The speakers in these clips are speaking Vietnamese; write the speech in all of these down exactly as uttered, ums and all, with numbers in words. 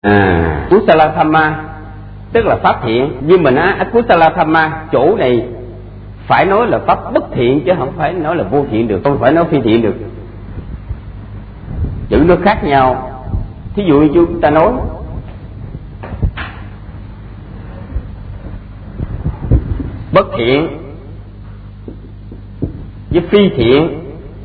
À, Kusala Dhamma tức là pháp thiện, nhưng mà nó Akusala Dhamma chỗ này phải nói là pháp bất thiện chứ không phải nói là vô thiện được, không phải nói phi thiện được. Chữ nó khác nhau. Thí dụ như chúng ta nói bất thiện với phi thiện,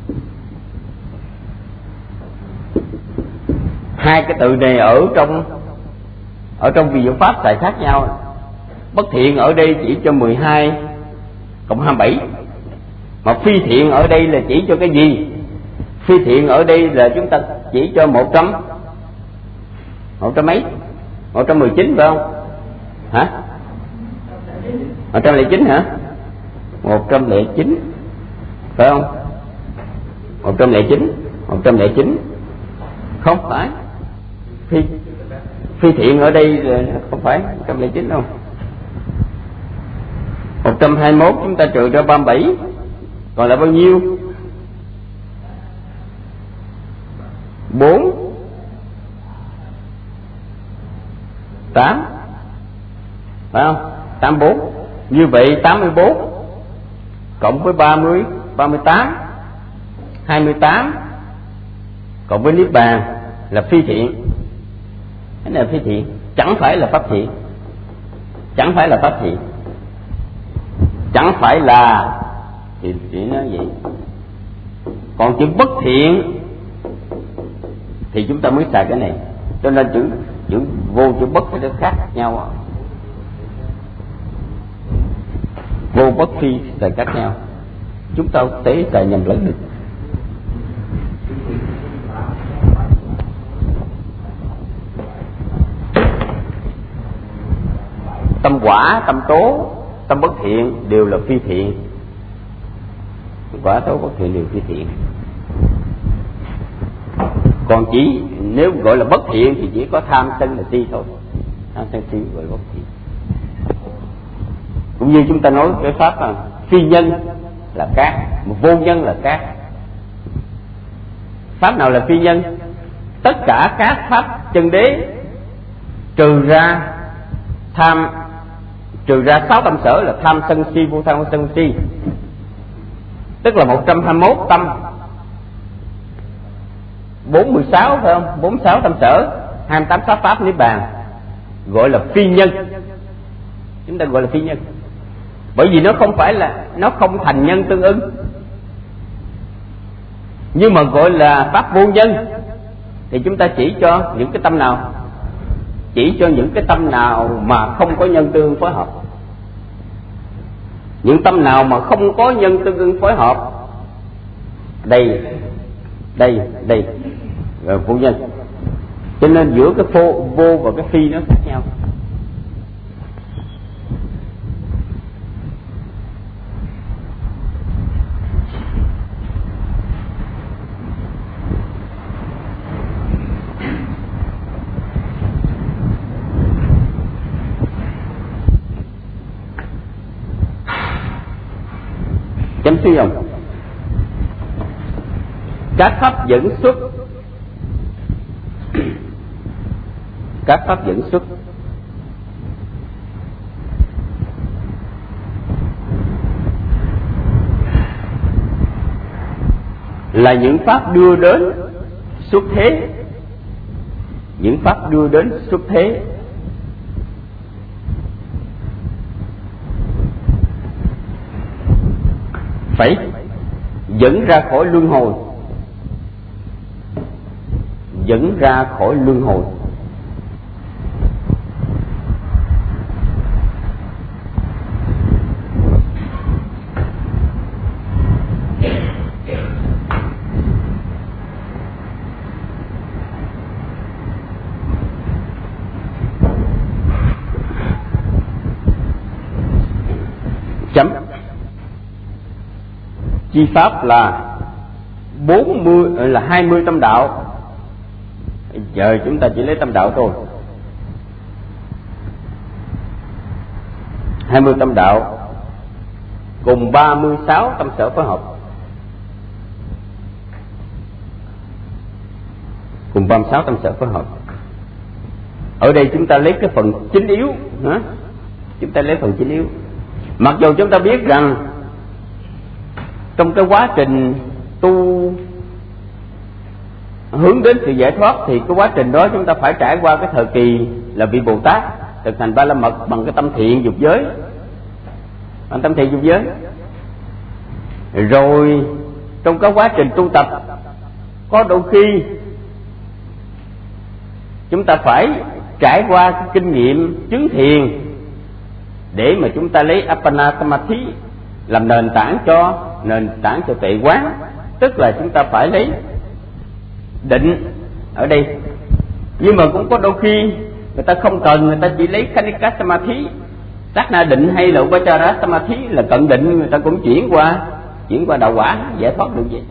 hai cái từ này ở trong ở trong vị diệu pháp xài khác nhau. Bất thiện ở đây chỉ cho mười hai cộng hai mươi bảy, mà phi thiện ở đây là chỉ cho cái gì? Phi thiện ở đây là chúng ta chỉ cho một trăm một trăm mấy, một trăm mười chín phải không? Hả? Một trăm lẻ chín hả? Một trăm lẻ chín phải không? Một trăm lẻ chín, một trăm lẻ chín không phải. Phi phi thiện ở đây là không phải một trăm lẻ chín đâu. Một trăm hai mươi mốt chúng ta trừ ra ba mươi bảy, còn lại bao nhiêu? Bốn, tám, phải không? Tám bốn. Như vậy tám mươi bốn cộng với ba mươi, ba mươi tám, hai mươi tám cộng với niết bàn là phi thiện. Cái này là phi thiện, chẳng phải là pháp thiện, chẳng phải là pháp thiện, chẳng phải là thì chỉ nói vậy. Còn chữ bất thiện thì chúng ta mới xài cái này, cho nên chữ chữ vô chữ bất cái nó khác nhau. Vô bất phi xài khác nhau, chúng ta không thể xài nhầm lẫn được. Tâm quả, tâm tố, tâm bất thiện đều là phi thiện. Quả tố bất thiện đều phi thiện. Còn chỉ nếu gọi là bất thiện thì chỉ có tham sân là si thôi. Tham sân si gọi là bất thiện. Cũng như chúng ta nói cái pháp là phi nhân là cát, mà vô nhân là cát. Pháp nào là phi nhân? Tất cả các pháp chân đế trừ ra tham, trừ ra sáu tâm sở là tham sân si, vô tham vô sân si, tức là một trăm hai mươi mốt tâm, bốn mươi sáu phải không? bốn mươi sáu tâm sở, hai mươi tám pháp pháp niết bàn, gọi là phi nhân. Chúng ta gọi là phi nhân bởi vì nó không phải là, nó không thành nhân tương ưng. Nhưng mà gọi là pháp vô nhân thì chúng ta chỉ cho những cái tâm nào? Chỉ cho những cái tâm nào mà không có nhân tương ưng phối hợp. Những tâm nào mà không có nhân tương ưng phối hợp, đây đây đây rồi vô nhân. Cho nên giữa cái vô, vô và cái phi nó khác nhau. Chấm suy không? Các pháp dẫn xuất, các pháp dẫn xuất là những pháp đưa đến xuất thế, những pháp đưa đến xuất thế. Phải dẫn ra khỏi luân hồi, dẫn ra khỏi luân hồi. Chấm. Chi pháp là bốn mươi là hai mươi tâm đạo. Giờ chúng ta chỉ lấy tâm đạo thôi. hai mươi tâm đạo cùng ba mươi sáu tâm sở phối hợp. Cùng ba mươi sáu tâm sở phối hợp. Ở đây chúng ta lấy cái phần chính yếu, hả? Chúng ta lấy phần chính yếu. Mặc dù chúng ta biết rằng trong cái quá trình tu hướng đến sự giải thoát thì cái quá trình đó chúng ta phải trải qua cái thời kỳ là vị Bồ Tát thực hành ba la mật bằng cái tâm thiện dục giới, bằng tâm thiện dục giới. Rồi trong cái quá trình tu tập, có đôi khi chúng ta phải trải qua cái kinh nghiệm chứng thiền để mà chúng ta lấy Appana Samadhi làm nền tảng cho nền tảng cho tuệ quán, tức là chúng ta phải lấy định ở đây. Nhưng mà cũng có đôi khi người ta không cần, người ta chỉ lấy Khanika Samadhi, sát na định hay là Upachara Samadhi là cận định, người ta cũng chuyển qua chuyển qua đạo quả giải thoát được vậy.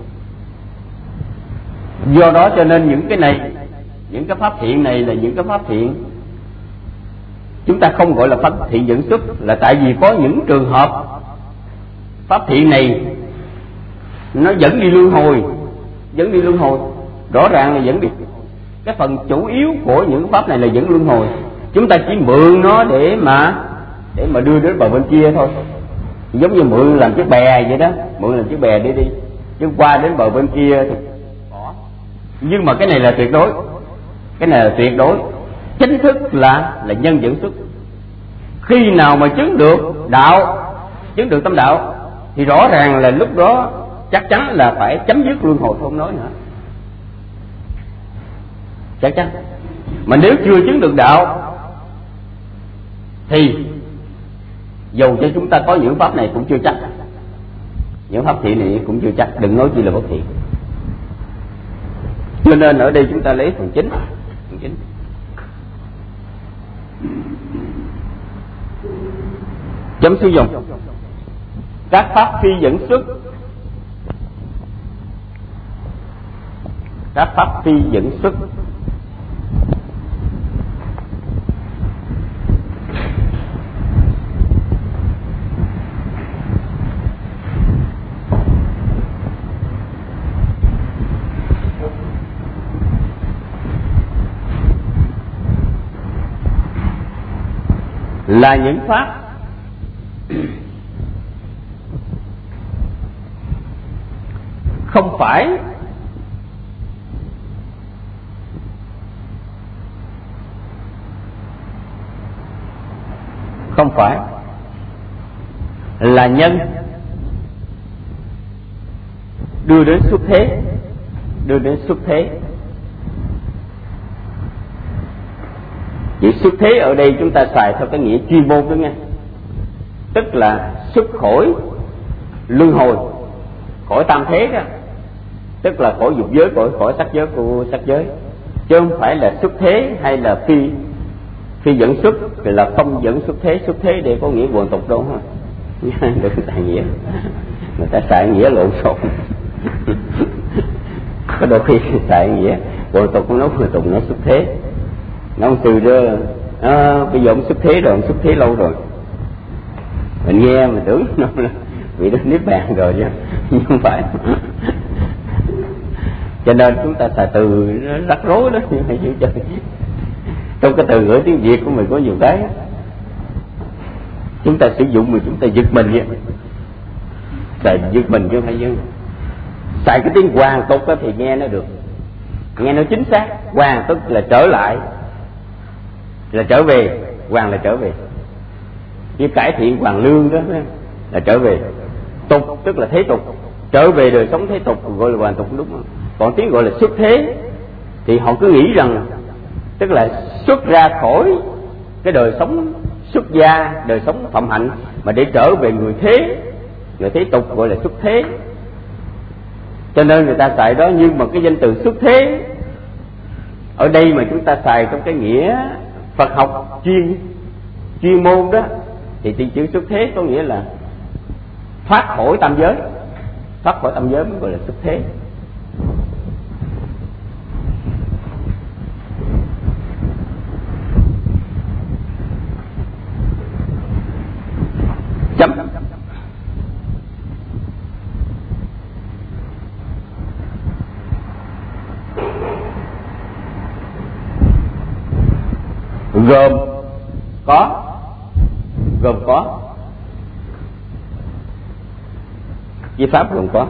Do đó cho nên những cái này, những cái pháp thiện này là những cái pháp thiện chúng ta không gọi là pháp thiện dẫn xuất, là tại vì có những trường hợp pháp thiện này nó dẫn đi luân hồi, dẫn đi luân hồi, rõ ràng là dẫn đi. Cái phần chủ yếu của những pháp này là dẫn luân hồi. Chúng ta chỉ mượn nó để mà để mà đưa đến bờ bên kia thôi, giống như mượn làm chiếc bè vậy đó, mượn làm chiếc bè để đi, chứ qua đến bờ bên kia thì bỏ. Nhưng mà cái này là tuyệt đối, cái này là tuyệt đối, chính thức là là nhân dẫn xuất. Khi nào mà chứng được đạo, chứng được tâm đạo thì rõ ràng là lúc đó chắc chắn là phải chấm dứt luân hồi, không nói nữa, chắc chắn. Mà nếu chưa chứng được đạo thì dù cho chúng ta có những pháp này cũng chưa chắc, những pháp thiện này cũng chưa chắc, đừng nói chi là bất thiện. Cho nên ở đây chúng ta lấy phần chính, phần chính. Chấm sử dụng các pháp phi dẫn xuất, các pháp phi dẫn xuất là những pháp không phải không phải là nhân đưa đến xuất thế, đưa đến xuất thế. Chữ xuất thế ở đây chúng ta xài theo cái nghĩa chuyên môn đó nghe, tức là xuất khỏi luân hồi, khỏi tam thế đó, tức là khỏi dục giới, khỏi khỏi sắc giới của sắc giới, chứ không phải là xuất thế hay là phi phi dẫn xuất, thì là không dẫn xuất thế. Xuất thế để có nghĩa quần tục đâu ha, đừng xài nghĩa, người ta xài nghĩa lộn xộn. Có đôi khi xài nghĩa quần tục nó quần tục nó xuất thế. Nó ông từ đó à, bây giờ ông xuất thế rồi, ông xuất thế lâu rồi, mình nghe mình tưởng nó bị đến niết bàn rồi chứ nhưng không phải. Cho nên chúng ta xài từ nó rắc rối đó, nhưng phải chịu chơi. Trong cái từ ngữ tiếng Việt của mình có nhiều cái chúng ta sử dụng mà chúng ta giật mình vậy, xài giật mình chứ không phải dân. Xài cái tiếng hoàn tục thì nghe nó được, nghe nó chính xác. Hoàn tức là trở lại, là trở về, hoàn là trở về, như cải thiện hoàn lương đó là trở về. Tục tức là thế tục, trở về đời sống thế tục gọi là hoàn tục, đúng không? Còn tiếng gọi là xuất thế thì họ cứ nghĩ rằng tức là xuất ra khỏi cái đời sống xuất gia, đời sống phạm hạnh mà để trở về người thế, người thế tục gọi là xuất thế. Cho nên người ta xài đó, nhưng mà cái danh từ xuất thế ở đây mà chúng ta xài trong cái nghĩa Phật học chuyên chuyên môn đó thì từ chữ xuất thế có nghĩa là thoát khỏi tam giới, thoát khỏi tam giới mới gọi là xuất thế. Chấm. gồm có gồm có với pháp gồm có.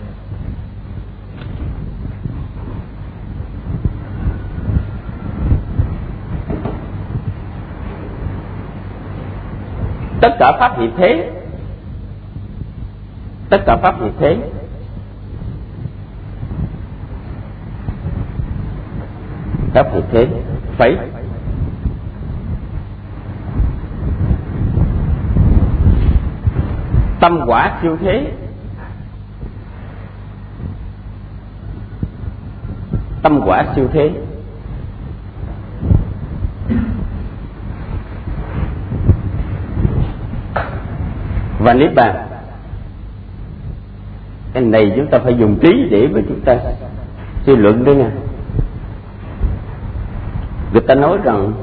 Tất cả pháp diệt thế, tất cả pháp diệt thế pháp diệt thế phải tâm quả siêu thế, tâm quả siêu thế. Và niết bàn, cái này chúng ta phải dùng trí để mà chúng ta suy luận đó nha. Người ta nói rằng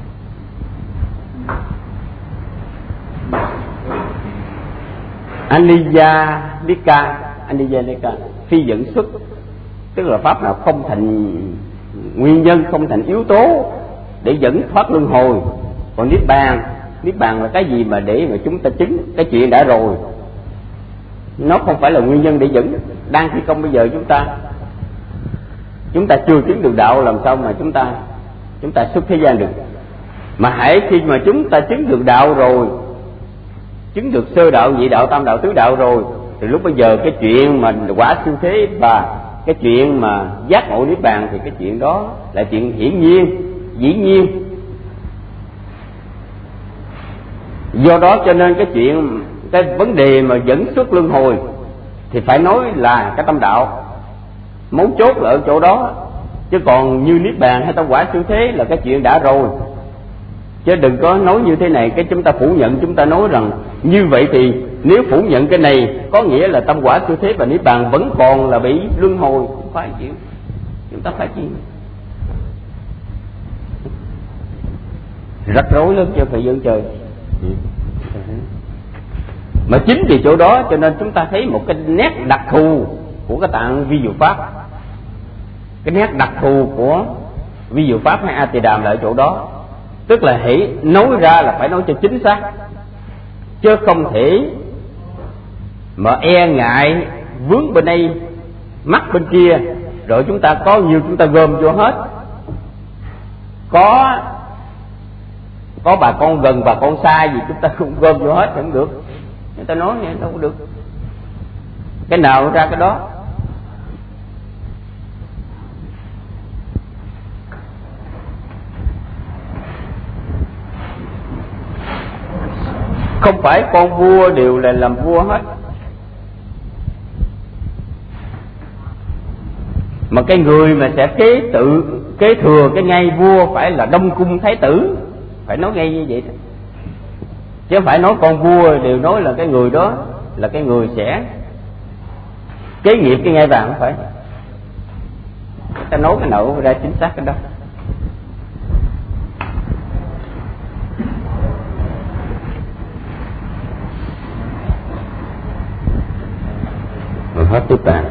Aniya Nika, Aniya Nika phi dẫn xuất, tức là pháp nào không thành nguyên nhân, không thành yếu tố để dẫn thoát luân hồi. Còn niết bàn, niết bàn là cái gì mà để mà chúng ta chứng cái chuyện đã rồi, nó không phải là nguyên nhân để dẫn. Đang thi công bây giờ chúng ta chúng ta chưa chứng được đạo, làm sao mà chúng ta chúng ta xuất thế gian được. Mà hãy khi mà chúng ta chứng được đạo rồi, chứng được sơ đạo, nhị đạo, tam đạo, tứ đạo rồi, thì lúc bây giờ cái chuyện mà quả siêu thế và cái chuyện mà giác ngộ niết bàn thì cái chuyện đó là chuyện hiển nhiên, dĩ nhiên. Do đó cho nên cái chuyện, cái vấn đề mà dẫn xuất luân hồi thì phải nói là cái tâm đạo, mấu chốt là ở chỗ đó. Chứ còn như niết bàn hay tâm quả siêu thế là cái chuyện đã rồi. Chứ đừng có nói như thế này, cái chúng ta phủ nhận, chúng ta nói rằng như vậy thì nếu phủ nhận cái này có nghĩa là tâm quả siêu thế và niết bàn vẫn còn là bị luân hồi. Không phải chịu, chúng ta phải chịu. Rắc rối lắm cho thời gian trời. Mà chính vì chỗ đó cho nên chúng ta thấy một cái nét đặc thù của cái tạng vi diệu pháp. Cái nét đặc thù của vi diệu pháp hay A Tỳ Đàm là ở chỗ đó. Tức là hãy nói ra là phải nói cho chính xác, chứ không thể mà e ngại vướng bên đây mắc bên kia, rồi chúng ta có nhiều chúng ta gom vô hết. Có có bà con gần bà con xa gì chúng ta cũng gom vô hết, không được. Người ta nói vậy đâu có được. Cái nào ra cái đó. Không phải con vua đều là làm vua hết, mà cái người mà sẽ kế tự kế thừa cái ngai vua phải là Đông Cung Thái tử, phải nói ngay như vậy đó. Chứ không phải nói con vua đều nói là cái người đó là cái người sẽ kế nghiệp cái ngai vàng, không phải. Ta nói cái nào ra chính xác cái đó. Rồi hết tiếp bàn.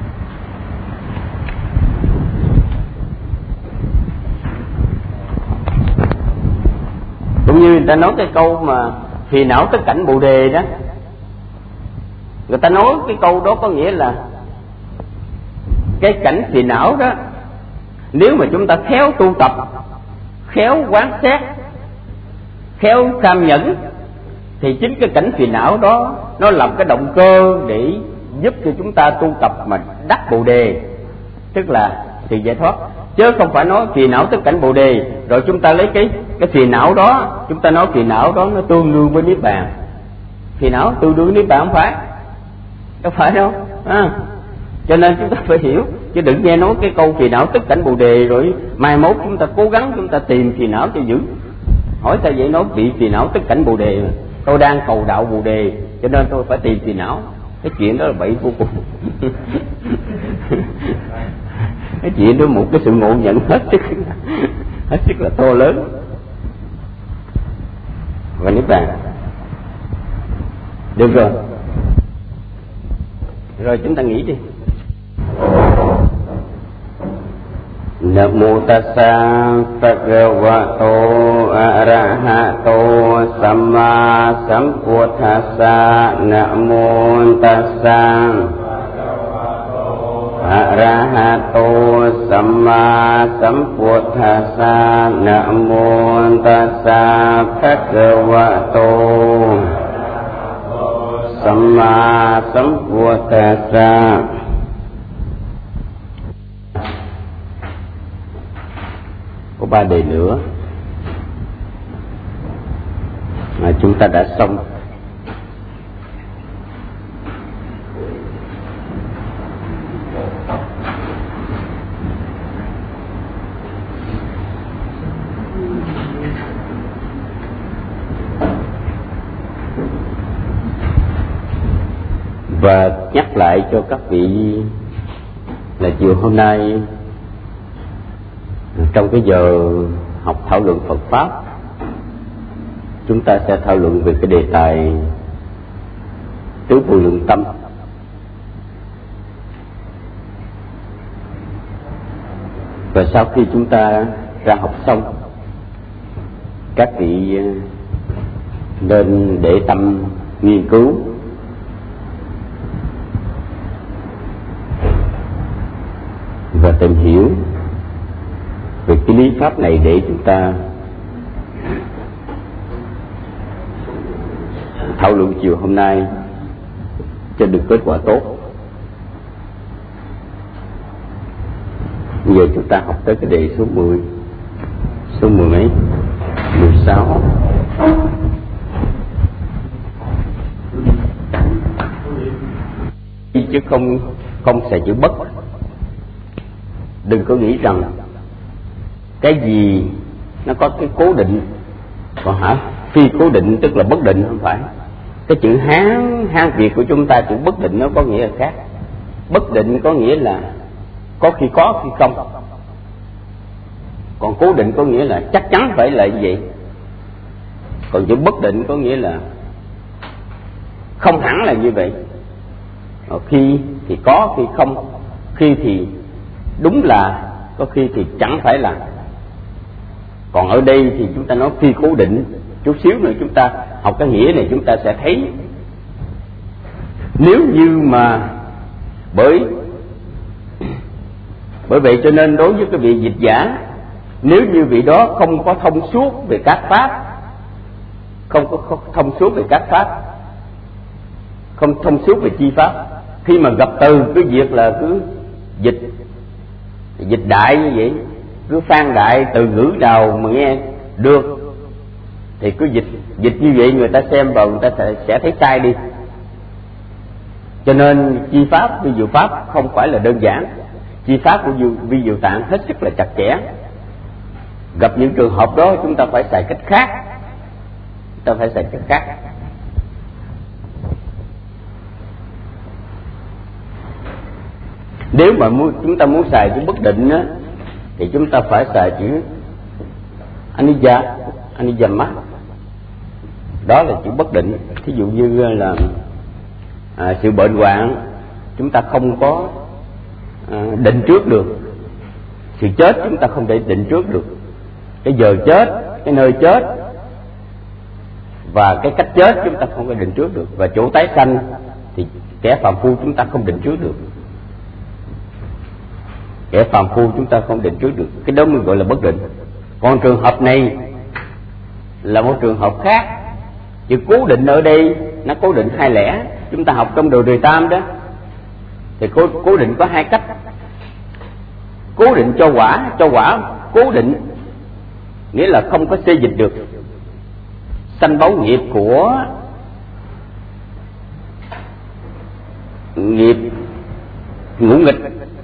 Cũng như người ta nói cái câu mà phiền não tất cảnh Bồ Đề đó, người ta nói cái câu đó có nghĩa là cái cảnh phiền não đó, nếu mà chúng ta khéo tu tập, khéo quán xét, khéo tham nhẫn, thì chính cái cảnh phiền não đó nó làm cái động cơ để giúp cho chúng ta tu tập mà đắc Bồ Đề, tức là sự giải thoát. Chứ không phải nói phiền não tất cảnh Bồ Đề rồi chúng ta lấy cái cái phiền não đó, chúng ta nói phiền não đó nó tương đương với niết bàn. Phiền não tương đương với niết bàn không phải, đâu phải đâu. À, cho nên chúng ta phải hiểu, chứ đừng nghe nói cái câu phiền não tất cảnh Bồ Đề rồi mai mốt chúng ta cố gắng chúng ta tìm phiền não cho dữ. Hỏi sao vậy? Nói bị phiền não tất cảnh Bồ Đề mà. Tôi đang cầu đạo Bồ Đề cho nên tôi phải tìm phiền não. Cái chuyện đó là bậy vô cùng. Cái chuyện đó một cái sự ngộ nhận hết sức hết sức là to lớn. Và niết bàn được rồi. Rồi chúng ta nghĩ đi. Nam mô tassa bhagavato Sambuddhassa. Namo Tassa Arahato Samma Sambuddhassa. Namo Tassa Bhagavato Samma Sambuddhassa. Có ba đề nữa mà chúng ta đã xong. Và nhắc lại cho các vị là chiều hôm nay trong cái giờ học thảo luận Phật Pháp, chúng ta sẽ thảo luận về cái đề tài tứ vô lượng tâm. Và sau khi chúng ta ra học xong, các vị nên để tâm nghiên cứu và tìm hiểu về cái lý pháp này để chúng ta thảo luận chiều hôm nay cho được kết quả tốt. Bây giờ chúng ta học tới cái đề số mười. Số mười mấy? mười sáu. Chứ không không xài chữ bất. Đừng có nghĩ rằng cái gì nó có cái cố định, còn hả phi cố định tức là bất định, không phải. Cái chữ Hán Hán Việt của chúng ta, chữ bất định nó có nghĩa là khác. Bất định có nghĩa là có khi có khi không, còn cố định có nghĩa là chắc chắn phải là như vậy. Còn chữ bất định có nghĩa là không hẳn là như vậy, ở khi thì có khi không, khi thì đúng là, có khi thì chẳng phải là. Còn ở đây thì chúng ta nói phi cố định. Chút xíu nữa chúng ta học cái nghĩa này chúng ta sẽ thấy, nếu như mà bởi bởi vậy cho nên đối với cái vị dịch giả, nếu như vị đó không có thông suốt về các pháp, không có không thông suốt về các pháp, không thông suốt về chi pháp, khi mà gặp từ cứ việc là cứ dịch dịch đại như vậy, cứ phan đại từ ngữ nào mà nghe được thì cứ dịch dịch như vậy, người ta xem vào người ta sẽ thấy sai đi. Cho nên chi pháp vi diệu pháp không phải là đơn giản. Chi pháp của vi diệu tạng hết sức là chặt chẽ. Gặp những trường hợp đó chúng ta phải xài cách khác, chúng ta phải xài cách khác. Nếu mà muốn, chúng ta muốn xài chữ bất định á, thì chúng ta phải xài chữ anicca, anicca, đó là chữ bất định. Thí dụ như là à, sự bệnh hoạn chúng ta không có à, định trước được. Sự chết chúng ta không thể định trước được. Cái giờ chết, cái nơi chết và cái cách chết chúng ta không có định trước được. Và chỗ tái sanh thì kẻ phàm phu chúng ta không định trước được. Kẻ phàm phu chúng ta không định trước được. Cái đó mới gọi là bất định. Còn trường hợp này là một trường hợp khác. Chữ cố định ở đây nó cố định hai lẻ. Chúng ta học trong đồ đời tam đó thì cố, cố định có hai cách. Cố định cho quả, cho quả cố định nghĩa là không có xê dịch được. Sanh báo nghiệp của nghiệp ngũ nghịch,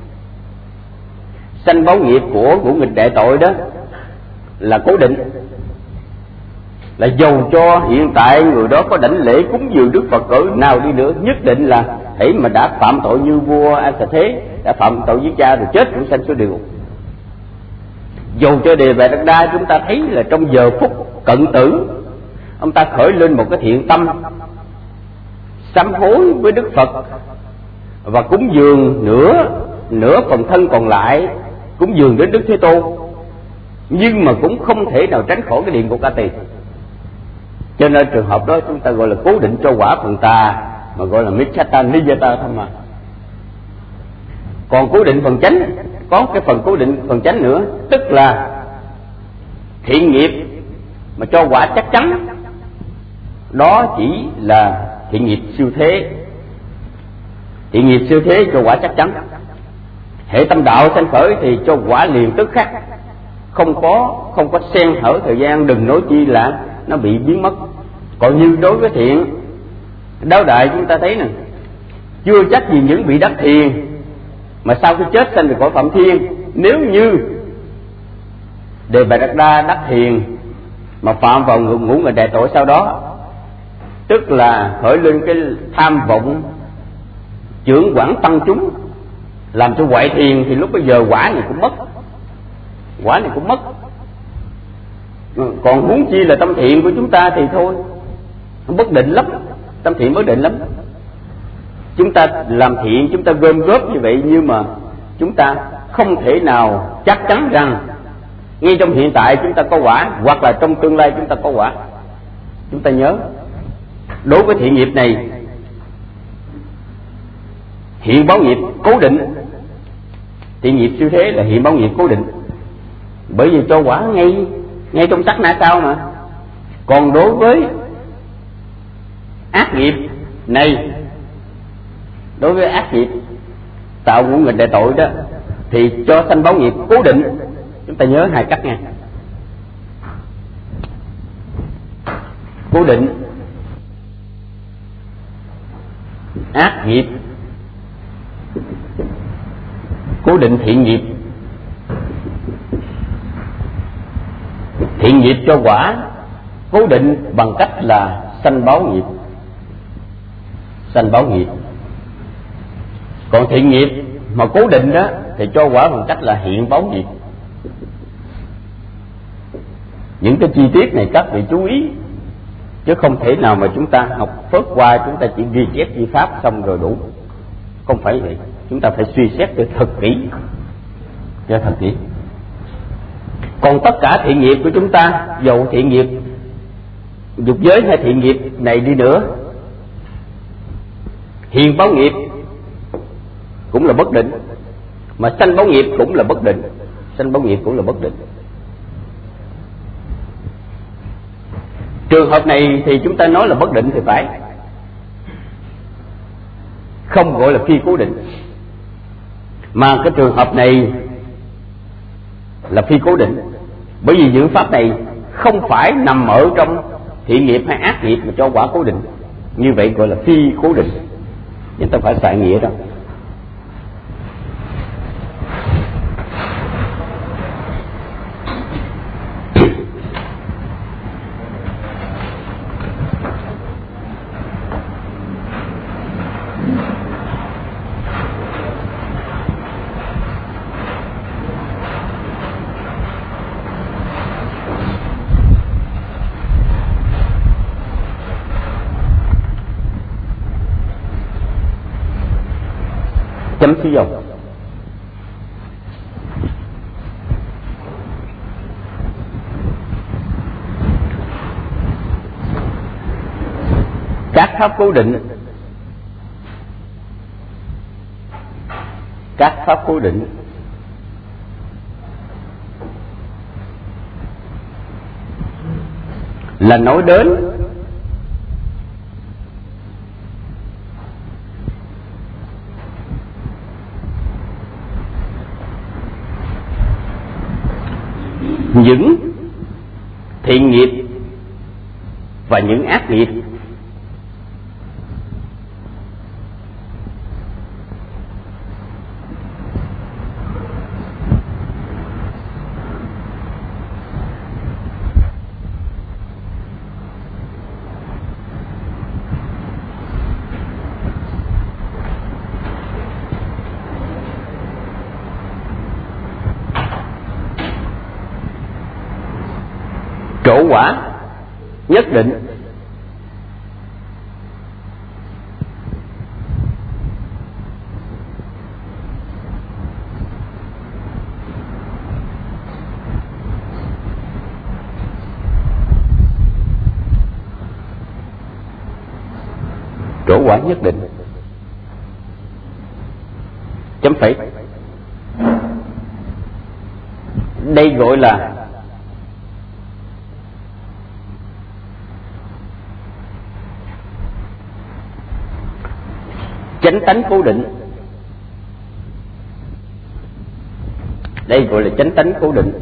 sanh báo nghiệp của ngũ nghịch đại tội đó là cố định. Là dầu cho hiện tại người đó có đảnh lễ cúng dường Đức Phật cỡ nào đi nữa, nhất định là hãy mà đã phạm tội như vua A Xà Thế, đã phạm tội với cha rồi chết cũng sanh xuống địa ngục. Dầu cho Đề Bà Đạt Đa chúng ta thấy là trong giờ phút cận tử, ông ta khởi lên một cái thiện tâm sám hối với Đức Phật và cúng dường nửa nửa phần thân còn lại, cúng dường đến Đức Thế Tôn, nhưng mà cũng không thể nào tránh khỏi cái địa ngục A Tỳ. Cho nên trường hợp đó chúng ta gọi là cố định cho quả phần tà, mà gọi là Micchata Niyata thôi mà. Còn cố định phần chánh, có cái phần cố định phần chánh nữa, tức là thiện nghiệp mà cho quả chắc chắn, đó chỉ là thiện nghiệp siêu thế. Thiện nghiệp siêu thế cho quả chắc chắn. Hệ tâm đạo sanh khởi thì cho quả liền tức khắc, không có không có xen hở thời gian, đừng nói chi là nó bị biến mất. Còn như đối với thiện đáo đại, chúng ta thấy nè, chưa chắc gì những vị đắc thiền mà sau khi chết sanh về cõi Phạm Thiên. Nếu như Đề Bà Đạt Đa đắc thiền mà phạm vào ngũ nghịch đại tội sau đó, tức là khởi lên cái tham vọng chưởng quản tăng chúng, làm cho hoại thiền, thì lúc bây giờ quả này cũng mất, quả này cũng mất. Còn huống chi là tâm thiện của chúng ta thì thôi, bất định lắm, tâm thiện bất định lắm. Chúng ta làm thiện, chúng ta gom góp như vậy, nhưng mà chúng ta không thể nào chắc chắn rằng ngay trong hiện tại chúng ta có quả, hoặc là trong tương lai chúng ta có quả. Chúng ta nhớ, đối với thiện nghiệp này, hiện báo nghiệp cố định. Thiện nghiệp siêu thế là hiện báo nghiệp cố định, bởi vì cho quả ngay ngay trong sát na sau mà. Còn đối với ác nghiệp này, đối với ác nghiệp tạo ngũ nghịch đại tội đó, thì cho sanh báo nghiệp cố định. Chúng ta nhớ hai cách nha. Cố định ác nghiệp, cố định thiện nghiệp. Thiện nghiệp cho quả cố định bằng cách là sanh báo nghiệp, sanh báo nghiệp. Còn thiện nghiệp mà cố định đó thì cho quả bằng cách là hiện báo nghiệp. Những cái chi tiết này các vị chú ý, chứ không thể nào mà chúng ta học phớt qua, chúng ta chỉ ghi chép di pháp xong rồi đủ. Không phải vậy, chúng ta phải suy xét cho thật kỹ, cho thật kỹ. Còn tất cả thiện nghiệp của chúng ta, dầu thiện nghiệp dục giới hay thiện nghiệp này đi nữa, hiện báo nghiệp cũng là bất định, mà sanh báo nghiệp cũng là bất định, sanh báo nghiệp cũng là bất định. Trường hợp này thì chúng ta nói là bất định thì phải, không gọi là phi cố định. Mà cái trường hợp này là phi cố định, bởi vì những pháp này không phải nằm ở trong thiện nghiệp hay ác nghiệp mà cho quả cố định. Như vậy gọi là phi cố định, chúng ta phải xài nghĩa đó. Chấm xí dầu. Các pháp cố định, các pháp cố định là nói đến những thiện nghiệp và những ác nghiệp trổ quả nhất định. chỗ quả nhất định. Chấm phẩy. Đây gọi là chánh tánh cố định. Đây gọi là chánh tánh cố định.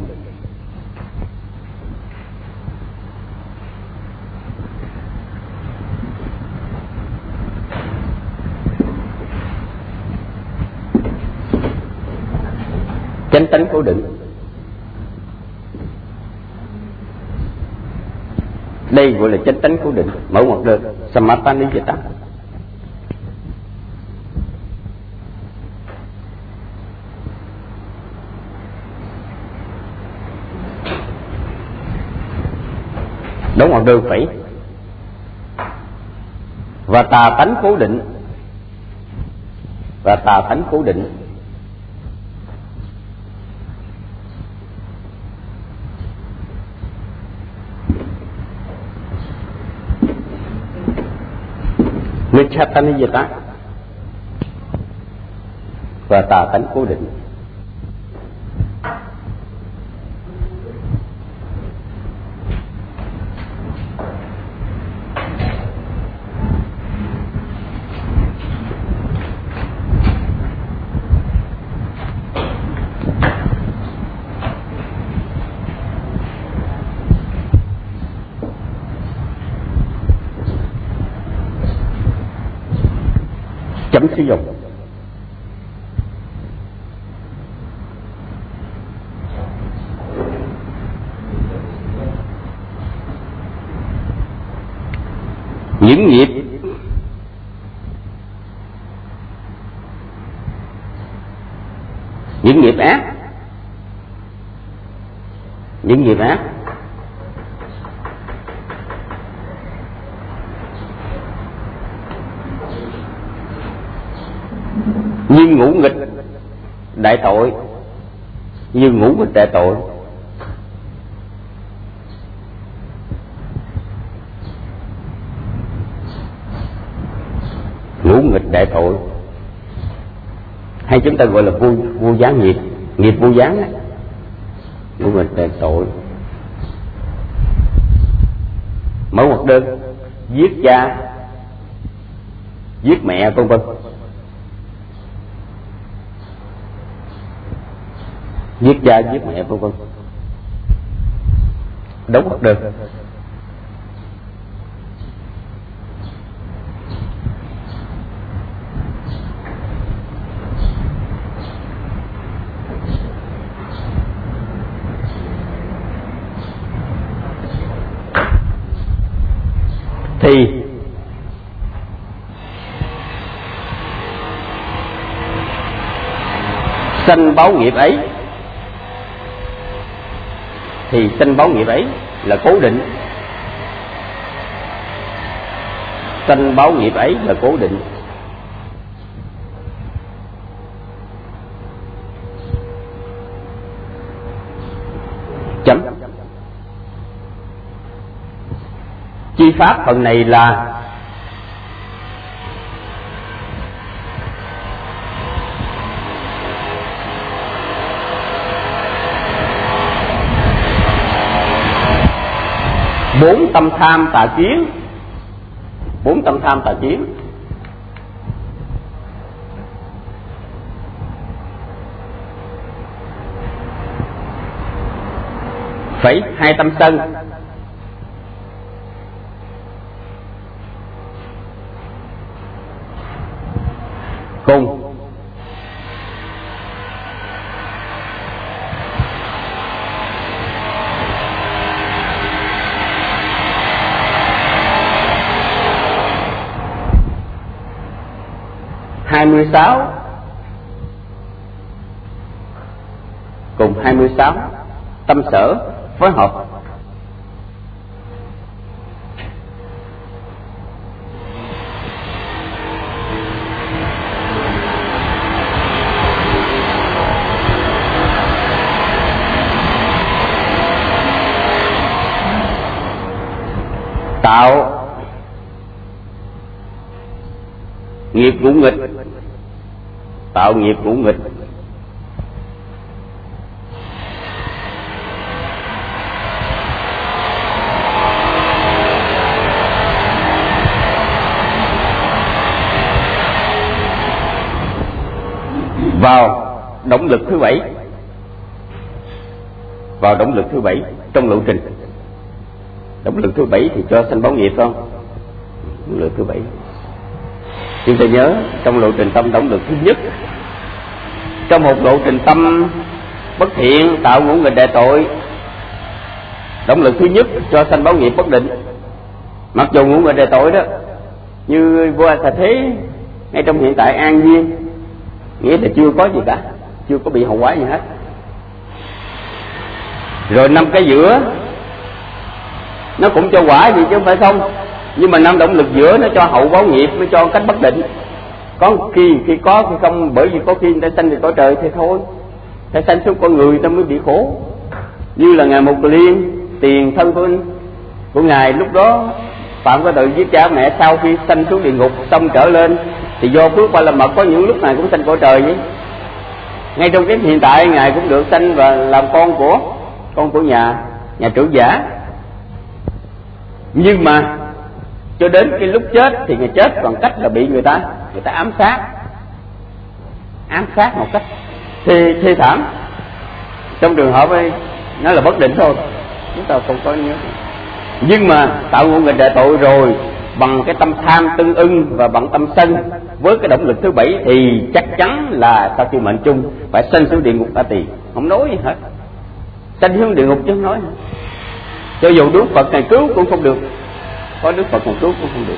Chánh tánh cố định. Đây gọi là chánh tánh cố định. Mẫu ngoặc đơn Samattanijata. Đóng ngoặc đơn phẩy. Và tà tánh cố định. Và tà tánh cố định. Michattanijata. Và tà tánh cố định. Chấm sử dụng. Những nghiệp những nghiệp ác, những nghiệp ác như ngũ nghịch đại tội, như ngũ nghịch đại tội, ngũ nghịch đại tội, hay chúng ta gọi là vô vô gián nghiệp, nghiệp vô gián á, ngũ nghịch đại tội. Mẫu ngoặc đơn giết cha, giết mẹ, vân vân. Giết cha, giết mẹ, vân vân. Đóng ngoặc đơn. Thì sanh báo nghiệp ấy, thì sanh báo nghiệp ấy là cố định. Sanh báo nghiệp ấy là cố định. Chấm. Chi pháp phần này là bốn tâm tham tà kiến. Bốn tâm tham tà kiến. Phẩy hai tâm sân. Cùng hai mươi sáu, cùng hai mươi sáu tâm sở phối hợp. Tạo nghiệp ngũ nghịch, tạo nghiệp ngũ nghịch. Vào động lực thứ bảy, vào động lực thứ bảy trong lộ trình. Động lực thứ bảy thì cho sanh báo nghiệp không? Động lực thứ bảy chúng ta nhớ, trong lộ trình tâm động lực thứ nhất, trong một lộ trình tâm bất thiện tạo ngũ nghịch đại tội, động lực thứ nhất cho sanh báo nghiệp bất định. Mặc dù ngũ nghịch đại tội đó như vua A Xà Thế ngay trong hiện tại an nhiên, nghĩa là chưa có gì cả, chưa có bị hậu quả gì hết. Rồi năm cái giữa nó cũng cho quả gì chứ không phải không, nhưng mà năm động lực giữa nó cho hậu báo nghiệp, nó cho cách bất định. Có khi khi có khi không, bởi vì có khi người ta sanh về cõi trời thì thôi, ta sanh xuống con người ta mới bị khổ. Như là ngài Mục Liên, tiền thân của của ngài lúc đó phạm có tội giết cha mẹ, sau khi sanh xuống địa ngục xong trở lên thì do phước qua làm mật, có những lúc ngài cũng sanh cõi trời vậy. Ngay trong cái hiện tại ngài cũng được sanh và làm con của con của nhà nhà trưởng giả. Nhưng mà cho đến cái lúc chết thì ngài chết bằng cách là bị người ta người ta ám sát, ám sát một cách thê thê thảm. Trong trường hợp ấy nó là bất định thôi, chúng ta không có nhớ. Nhưng mà tạo ngũ nghịch đại tội rồi, bằng cái tâm tham tương ưng và bằng tâm sân với cái động lực thứ bảy thì chắc chắn là sau khi mệnh chung phải sanh xuống địa ngục A Tỳ, không nói gì hết, sanh xuống địa ngục chứ không nói nữa. Cho dù Đức Phật này cứu cũng không được, có Đức Phật này cứu cũng không được.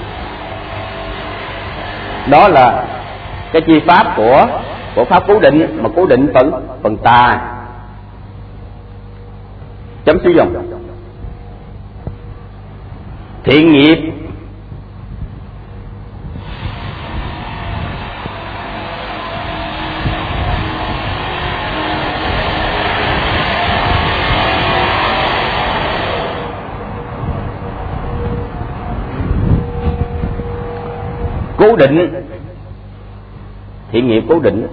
Đó là cái chi pháp của của pháp cố định, mà cố định phần phần tà. Chấm số dòng. Thiện nghiệp cố định, thiện nghiệp cố định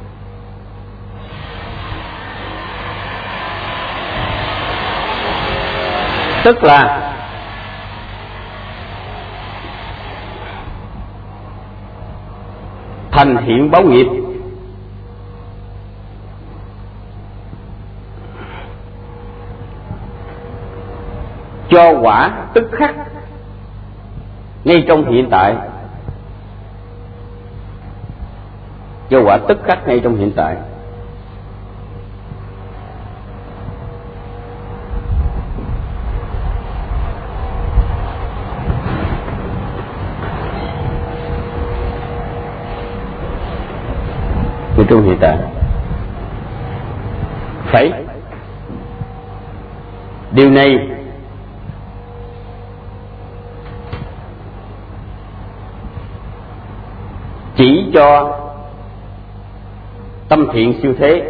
tức là thành hiện báo nghiệp, cho quả tức khắc ngay trong hiện tại, cho quả tức khắc ngay trong hiện tại. Ngay trong hiện tại phải điều này chỉ cho tâm thiện siêu thế,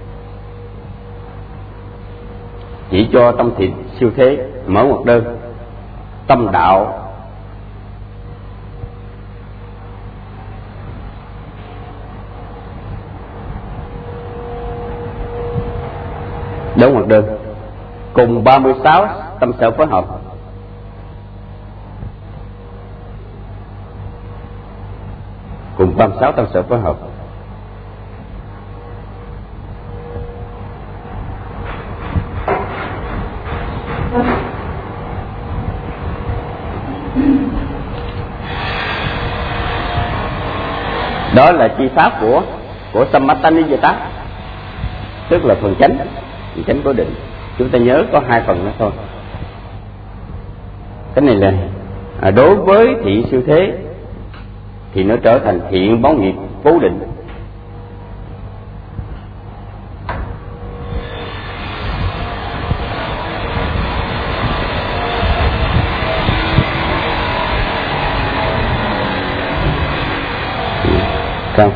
chỉ cho tâm thiện siêu thế. Mở ngoặc đơn, tâm đạo đóng ngoặc đơn cùng ba mươi sáu tâm sở phối hợp. Cùng ba mươi sáu tâm sở phối hợp. Đó là chi pháp của của Samattanijata, tức là phần chánh, phần chánh cố định. Chúng ta nhớ có hai phần đó thôi. Cái này là à, đối với thiện siêu thế thì nó trở thành thiện báo nghiệp cố định. Sao?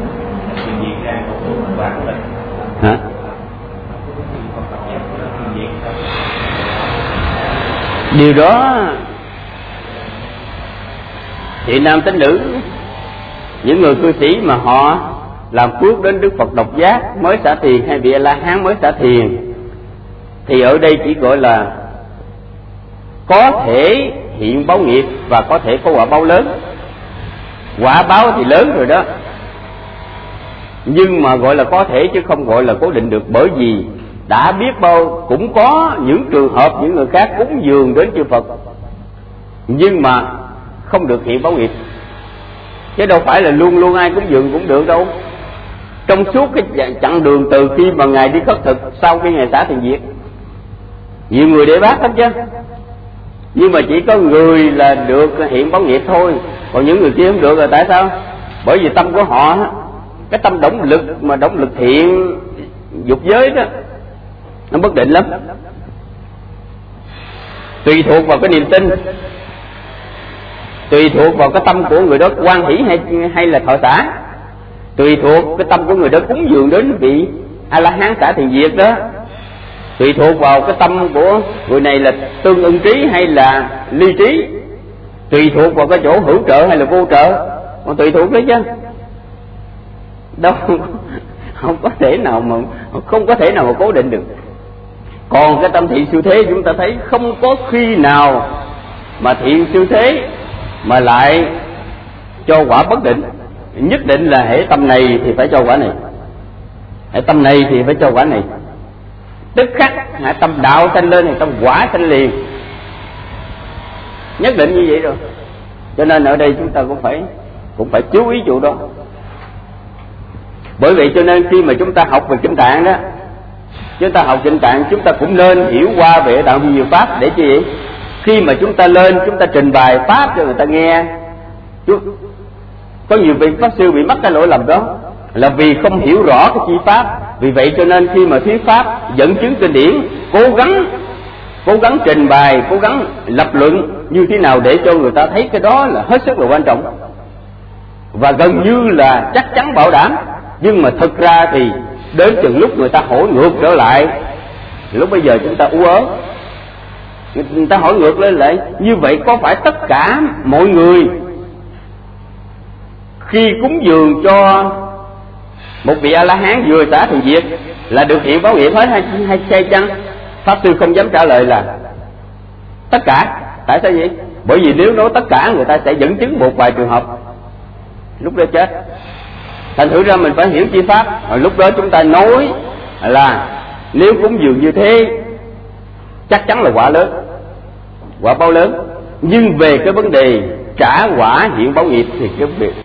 Hả? Điều đó chị nam tín nữ, những người cư sĩ mà họ làm phước đến Đức Phật Độc Giác mới xả thiền, hay vị A La Hán mới xả thiền, thì ở đây chỉ gọi là có thể hiện báo nghiệp và có thể có quả báo lớn. Quả báo thì lớn rồi đó, nhưng mà gọi là có thể chứ không gọi là cố định được, bởi vì đã biết bao cũng có những trường hợp những người khác cúng dường đến chư Phật nhưng mà không được hiện báo nghiệp, chứ đâu phải là luôn luôn ai cúng dường cũng được đâu. Trong suốt cái chặng đường từ khi mà Ngài đi khất thực sau khi Ngài xả thiền diệt, nhiều người để bác lắm chứ, nhưng mà chỉ có người là được hiện báo nghiệp thôi, còn những người kia không được. Rồi tại sao? Bởi vì tâm của họ, cái tâm động lực mà động lực thiện dục giới đó, nó bất định lắm, tùy thuộc vào cái niềm tin, tùy thuộc vào cái tâm của người đó hoan hỷ hay hay là thọ xả, tùy thuộc cái tâm của người đó cúng dường đến vị A La Hán xả thiền diệt đó, tùy thuộc vào cái tâm của người này là tương ưng trí hay là ly trí, tùy thuộc vào cái chỗ hữu trợ hay là vô trợ, còn tùy thuộc đấy chứ đâu không có thể nào mà không có thể nào mà cố định được. Còn cái tâm thiện siêu thế chúng ta thấy không có khi nào mà thiện siêu thế mà lại cho quả bất định, nhất định là hễ tâm này thì phải cho quả này, hễ tâm này thì phải cho quả này, tức khắc hãy tâm đạo sanh lên thì tâm quả sanh liền, nhất định như vậy rồi. Cho nên ở đây chúng ta cũng phải cũng phải chú ý chỗ đó. Bởi vậy cho nên khi mà chúng ta học về kinh tạng đó, chúng ta học kinh tạng chúng ta cũng nên hiểu qua về đạo vi diệu pháp, để chi vậy? Khi mà chúng ta lên chúng ta trình bày pháp cho người ta nghe, có nhiều vị pháp sư bị mắc cái lỗi lầm đó là vì không hiểu rõ cái chi pháp. Vì vậy cho nên khi mà thuyết pháp dẫn chứng kinh điển, cố gắng cố gắng trình bày, cố gắng lập luận như thế nào để cho người ta thấy cái đó là hết sức là quan trọng và gần như là chắc chắn bảo đảm. Nhưng mà thực ra thì đến chừng lúc người ta hỏi ngược trở lại, lúc bây giờ chúng ta ú ớ, người ta hỏi ngược lên lại, như vậy có phải tất cả mọi người khi cúng dường cho một vị A La Hán vừa xả thiền diệt là được hiện báo nghiệp hết hay hay hay chăng? Pháp sư không dám trả lời là tất cả. Tại sao vậy? Bởi vì nếu nói tất cả người ta sẽ dẫn chứng một vài trường hợp, lúc đó chết. Thành thử ra mình phải hiểu chi pháp. Rồi lúc đó chúng ta nói là nếu cúng dường như thế chắc chắn là quả lớn, quả báo lớn. Nhưng về cái vấn đề trả quả hiện báo nghiệp thì cái việc